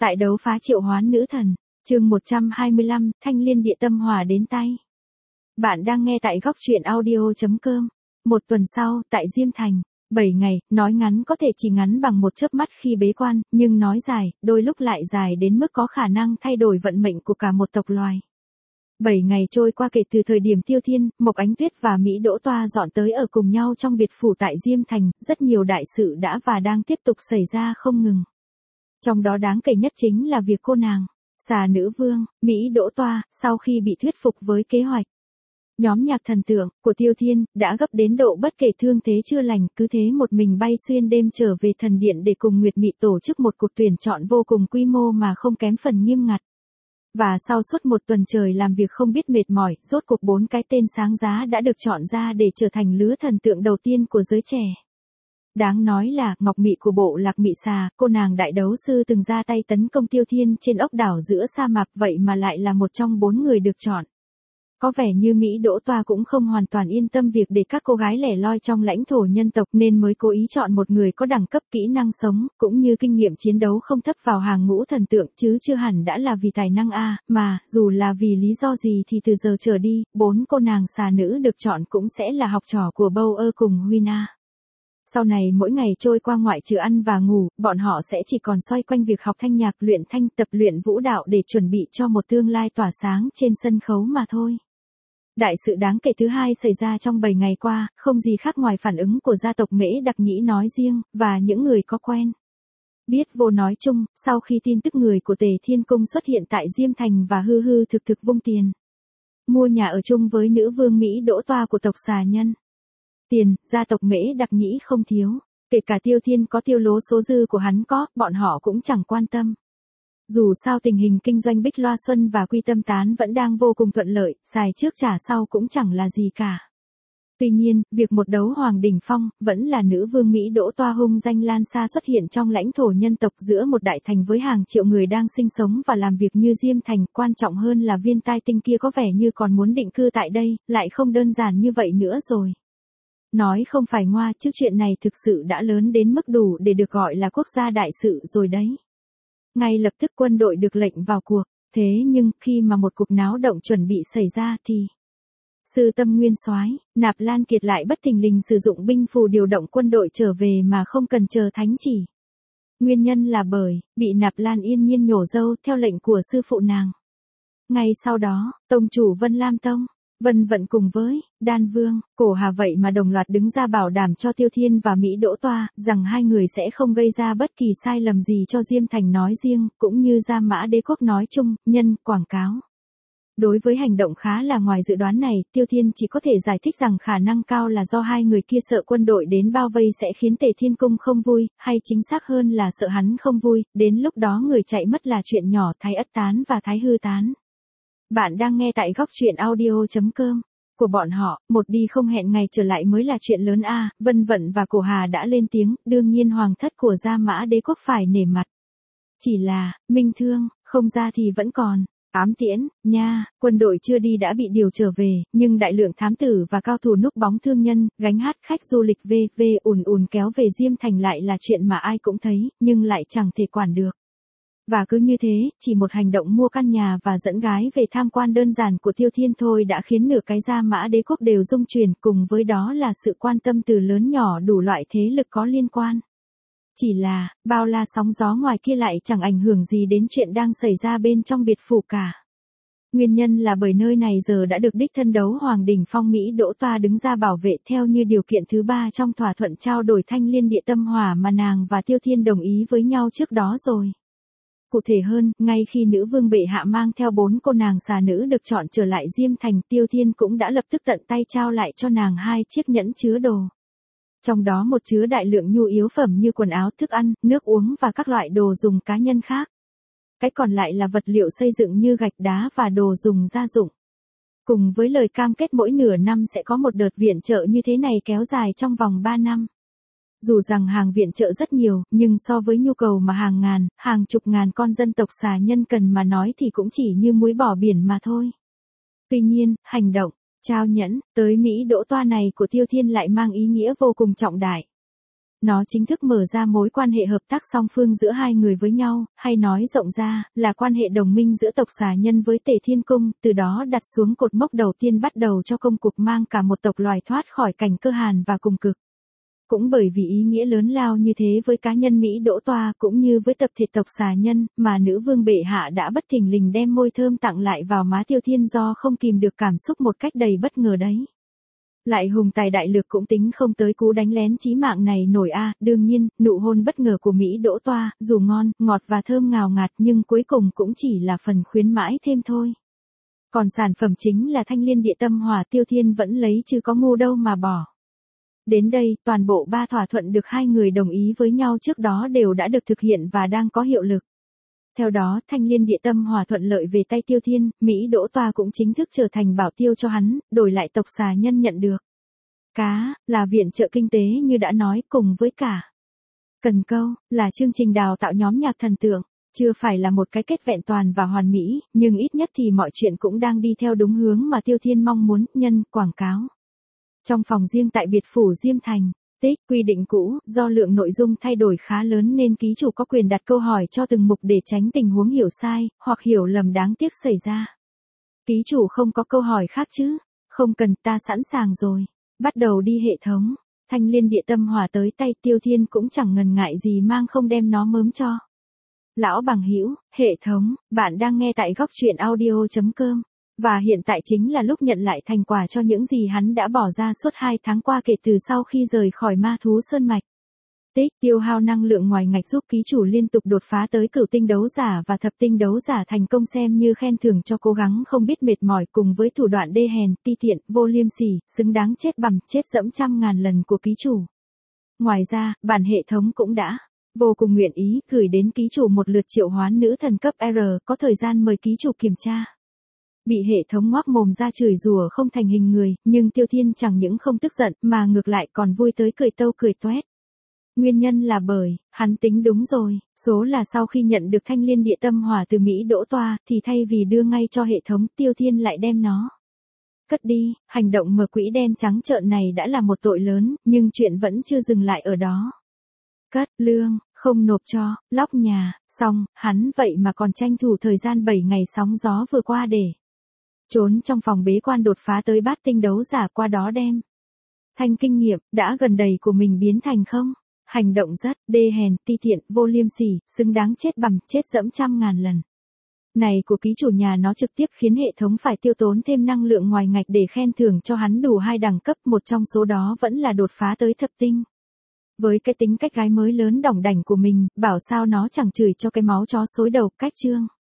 Tại đấu phá triệu hoán nữ thần, chương 125, Thanh Liên Địa Tâm Hỏa đến tay. Bạn đang nghe tại góc truyện audio.com. Một tuần sau, tại Diêm Thành, 7 ngày, nói ngắn có thể chỉ ngắn bằng một chớp mắt khi bế quan, nhưng nói dài, đôi lúc lại dài đến mức có khả năng thay đổi vận mệnh của cả một tộc loài. 7 ngày trôi qua kể từ thời điểm Tiêu Thiên, Mộc Ánh Tuyết và Mỹ Đỗ Toa dọn tới ở cùng nhau trong biệt phủ tại Diêm Thành, rất nhiều đại sự đã và đang tiếp tục xảy ra không ngừng. Trong đó đáng kể nhất chính là việc cô nàng, Xà Nữ Vương, Mỹ Đỗ Toa, sau khi bị thuyết phục với kế hoạch nhóm nhạc thần tượng của Tiêu Thiên, đã gấp đến độ bất kể thương thế chưa lành, cứ thế một mình bay xuyên đêm trở về thần điện để cùng Nguyệt Mị tổ chức một cuộc tuyển chọn vô cùng quy mô mà không kém phần nghiêm ngặt. Và sau suốt một tuần trời làm việc không biết mệt mỏi, rốt cuộc 4 cái tên sáng giá đã được chọn ra để trở thành lứa thần tượng đầu tiên của giới trẻ. Đáng nói là, Ngọc Mị của bộ Lạc Mị Xà, cô nàng đại đấu sư từng ra tay tấn công Tiêu Thiên trên ốc đảo giữa sa mạc, vậy mà lại là một trong 4 người được chọn. Có vẻ như Mỹ Đỗ Toa cũng không hoàn toàn yên tâm việc để các cô gái lẻ loi trong lãnh thổ nhân tộc nên mới cố ý chọn một người có đẳng cấp kỹ năng sống, cũng như kinh nghiệm chiến đấu không thấp vào hàng ngũ thần tượng, chứ chưa hẳn đã là vì tài năng mà, dù là vì lý do gì thì từ giờ trở đi, 4 cô nàng xà nữ được chọn cũng sẽ là học trò của Bauer cùng Huyna. Sau này mỗi ngày trôi qua ngoại trừ ăn và ngủ, bọn họ sẽ chỉ còn xoay quanh việc học thanh nhạc, luyện thanh, tập luyện vũ đạo để chuẩn bị cho một tương lai tỏa sáng trên sân khấu mà thôi. Đại sự đáng kể thứ hai xảy ra trong 7 ngày qua, không gì khác ngoài phản ứng của gia tộc Mễ Đặc Nhĩ nói riêng, và những người có quen biết vô nói chung, sau khi tin tức người của Tề Thiên Cung xuất hiện tại Diêm Thành và hư hư thực thực vung tiền mua nhà ở chung với nữ vương Mỹ Đỗ Toa của tộc Xà Nhân. Tiền, gia tộc Mễ Đặc Nhĩ không thiếu, kể cả Tiêu Thiên có tiêu lố số dư của hắn có, bọn họ cũng chẳng quan tâm. Dù sao tình hình kinh doanh Bích Loa Xuân và Quy Tâm Tán vẫn đang vô cùng thuận lợi, xài trước trả sau cũng chẳng là gì cả. Tuy nhiên, việc một đấu hoàng đỉnh phong, vẫn là nữ vương Mỹ Đỗ Toa hung danh lan xa xuất hiện trong lãnh thổ nhân tộc giữa một đại thành với hàng triệu người đang sinh sống và làm việc như Diêm Thành, quan trọng hơn là viên tai tinh kia có vẻ như còn muốn định cư tại đây, lại không đơn giản như vậy nữa rồi. Nói không phải ngoa chứ chuyện này thực sự đã lớn đến mức đủ để được gọi là quốc gia đại sự rồi đấy. Ngay lập tức quân đội được lệnh vào cuộc, thế nhưng khi mà một cuộc náo động chuẩn bị xảy ra thì Sư Tâm Nguyên Soái, Nạp Lan Kiệt lại bất thình lình sử dụng binh phù điều động quân đội trở về mà không cần chờ thánh chỉ. Nguyên nhân là bởi bị Nạp Lan yên nhiên nhổ râu theo lệnh của sư phụ nàng. Ngay sau đó, tông chủ Vân Lam Tông, Vân Vận cùng với Đan Vương, Cổ Hà vậy mà đồng loạt đứng ra bảo đảm cho Tiêu Thiên và Mỹ Đỗ Toa rằng hai người sẽ không gây ra bất kỳ sai lầm gì cho Diêm Thành nói riêng, cũng như Gia Mã Đế Quốc nói chung, nhân quảng cáo. Đối với hành động khá là ngoài dự đoán này, Tiêu Thiên chỉ có thể giải thích rằng khả năng cao là do hai người kia sợ quân đội đến bao vây sẽ khiến Tề Thiên Cung không vui, hay chính xác hơn là sợ hắn không vui, đến lúc đó người chạy mất là chuyện nhỏ, Thái Ất tán và Thái Hư tán. Bạn đang nghe tại góc truyện audio.com. Của bọn họ, một đi không hẹn ngày trở lại mới là chuyện lớn Vân Vận và Cổ Hà đã lên tiếng, đương nhiên hoàng thất của Gia Mã Đế Quốc phải nể mặt. Chỉ là, minh thương, không ra thì vẫn còn. Ám tiễn, nha, quân đội chưa đi đã bị điều trở về, nhưng đại lượng thám tử và cao thủ núp bóng thương nhân, gánh hát khách du lịch ùn kéo về Diêm Thành lại là chuyện mà ai cũng thấy, nhưng lại chẳng thể quản được. Và cứ như thế, chỉ một hành động mua căn nhà và dẫn gái về tham quan đơn giản của Tiêu Thiên thôi đã khiến nửa cái Gia Mã Đế Quốc đều rung chuyển, cùng với đó là sự quan tâm từ lớn nhỏ đủ loại thế lực có liên quan. Chỉ là, bao la sóng gió ngoài kia lại chẳng ảnh hưởng gì đến chuyện đang xảy ra bên trong biệt phủ cả. Nguyên nhân là bởi nơi này giờ đã được đích thân đấu hoàng đỉnh phong Mỹ Đỗ Toa đứng ra bảo vệ theo như điều kiện thứ 3 trong thỏa thuận trao đổi Thanh Liên Địa Tâm Hỏa mà nàng và Tiêu Thiên đồng ý với nhau trước đó rồi. Cụ thể hơn, ngay khi nữ vương bệ hạ mang theo 4 cô nàng xà nữ được chọn trở lại Diêm Thành, Tiêu Thiên cũng đã lập tức tận tay trao lại cho nàng 2 chiếc nhẫn chứa đồ. Trong đó một chứa đại lượng nhu yếu phẩm như quần áo, thức ăn, nước uống và các loại đồ dùng cá nhân khác. Cái còn lại là vật liệu xây dựng như gạch đá và đồ dùng gia dụng. Cùng với lời cam kết mỗi nửa năm sẽ có một đợt viện trợ như thế này kéo dài trong vòng 3 năm. Dù rằng hàng viện trợ rất nhiều, nhưng so với nhu cầu mà hàng ngàn, hàng chục ngàn con dân tộc Xà Nhân cần mà nói thì cũng chỉ như muối bỏ biển mà thôi. Tuy nhiên, hành động trao nhẫn tới Mỹ Đỗ Toa này của Tiêu Thiên lại mang ý nghĩa vô cùng trọng đại. Nó chính thức mở ra mối quan hệ hợp tác song phương giữa hai người với nhau, hay nói rộng ra, là quan hệ đồng minh giữa tộc xà nhân với Tề Thiên Cung, từ đó đặt xuống cột mốc đầu tiên bắt đầu cho công cuộc mang cả một tộc loài thoát khỏi cảnh cơ hàn và cùng cực. Cũng bởi vì ý nghĩa lớn lao như thế với cá nhân Mỹ Đỗ Toa cũng như với tập thể tộc xà nhân, mà nữ vương bệ hạ đã bất thình lình đem môi thơm tặng lại vào má Tiêu Thiên do không kìm được cảm xúc một cách đầy bất ngờ đấy. Lại hùng tài đại lược cũng tính không tới cú đánh lén chí mạng này nổi a. Đương nhiên, nụ hôn bất ngờ của Mỹ Đỗ Toa, dù ngon, ngọt và thơm ngào ngạt nhưng cuối cùng cũng chỉ là phần khuyến mãi thêm thôi. Còn sản phẩm chính là Thanh Liên Địa Tâm Hỏa Tiêu Thiên vẫn lấy chứ có ngu đâu mà bỏ. Đến đây, toàn bộ 3 thỏa thuận được hai người đồng ý với nhau trước đó đều đã được thực hiện và đang có hiệu lực. Theo đó, Thanh Liên Địa Tâm Hỏa thuận lợi về tay Tiêu Thiên, Mỹ Đỗ Toa cũng chính thức trở thành bảo tiêu cho hắn, đổi lại tộc xà nhân nhận được. Cá, là viện trợ kinh tế như đã nói, cùng với cả cần câu, là chương trình đào tạo nhóm nhạc thần tượng. Chưa phải là một cái kết vẹn toàn và hoàn mỹ, nhưng ít nhất thì mọi chuyện cũng đang đi theo đúng hướng mà Tiêu Thiên mong muốn, nhân, quảng cáo. Trong phòng riêng tại biệt phủ Diêm Thành, quy định cũ, do lượng nội dung thay đổi khá lớn nên ký chủ có quyền đặt câu hỏi cho từng mục để tránh tình huống hiểu sai, hoặc hiểu lầm đáng tiếc xảy ra. Ký chủ không có câu hỏi khác chứ? Không cần, ta sẵn sàng rồi. Bắt đầu đi hệ thống. Thanh Liên Địa Tâm Hỏa tới tay Tiêu Thiên cũng chẳng ngần ngại gì mang không đem nó mớm cho. Lão bằng hữu, hệ thống, bạn đang nghe tại góc truyện audio.com. Và hiện tại chính là lúc nhận lại thành quả cho những gì hắn đã bỏ ra suốt 2 tháng qua kể từ sau khi rời khỏi ma thú sơn mạch. Tiêu hao năng lượng ngoài ngạch giúp ký chủ liên tục đột phá tới cửu tinh đấu giả và thập tinh đấu giả thành công xem như khen thưởng cho cố gắng không biết mệt mỏi cùng với thủ đoạn đê hèn, ti tiện, vô liêm sỉ, xứng đáng chết bầm, chết dẫm trăm ngàn lần của ký chủ. Ngoài ra, bản hệ thống cũng đã vô cùng nguyện ý gửi đến ký chủ một lượt triệu hoán nữ thần cấp R, có thời gian mời ký chủ kiểm tra. Bị hệ thống ngoác mồm ra chửi rủa không thành hình người, nhưng Tiêu Thiên chẳng những không tức giận mà ngược lại còn vui tới cười tâu cười toét. Nguyên nhân là bởi, hắn tính đúng rồi, số là sau khi nhận được Thanh Liên Địa Tâm Hỏa từ Mỹ Đỗ Toa, thì thay vì đưa ngay cho hệ thống, Tiêu Thiên lại đem nó cất đi. Hành động mở quỹ đen trắng trợn này đã là một tội lớn, nhưng chuyện vẫn chưa dừng lại ở đó. Cất lương, không nộp cho, lóc nhà, xong, hắn vậy mà còn tranh thủ thời gian 7 ngày sóng gió vừa qua để trốn trong phòng bế quan đột phá tới bát tinh đấu giả, qua đó đem thanh kinh nghiệm đã gần đầy của mình biến thành không. Hành động rất đê hèn, ti tiện, vô liêm sỉ, xứng đáng chết bầm, chết dẫm trăm ngàn lần. Này của ký chủ nhà nó trực tiếp khiến hệ thống phải tiêu tốn thêm năng lượng ngoài ngạch để khen thưởng cho hắn đủ 2 đẳng cấp, một trong số đó vẫn là đột phá tới thập tinh. Với cái tính cách gái mới lớn đỏng đảnh của mình, bảo sao nó chẳng chửi cho cái máu chó xối đầu. Cách chương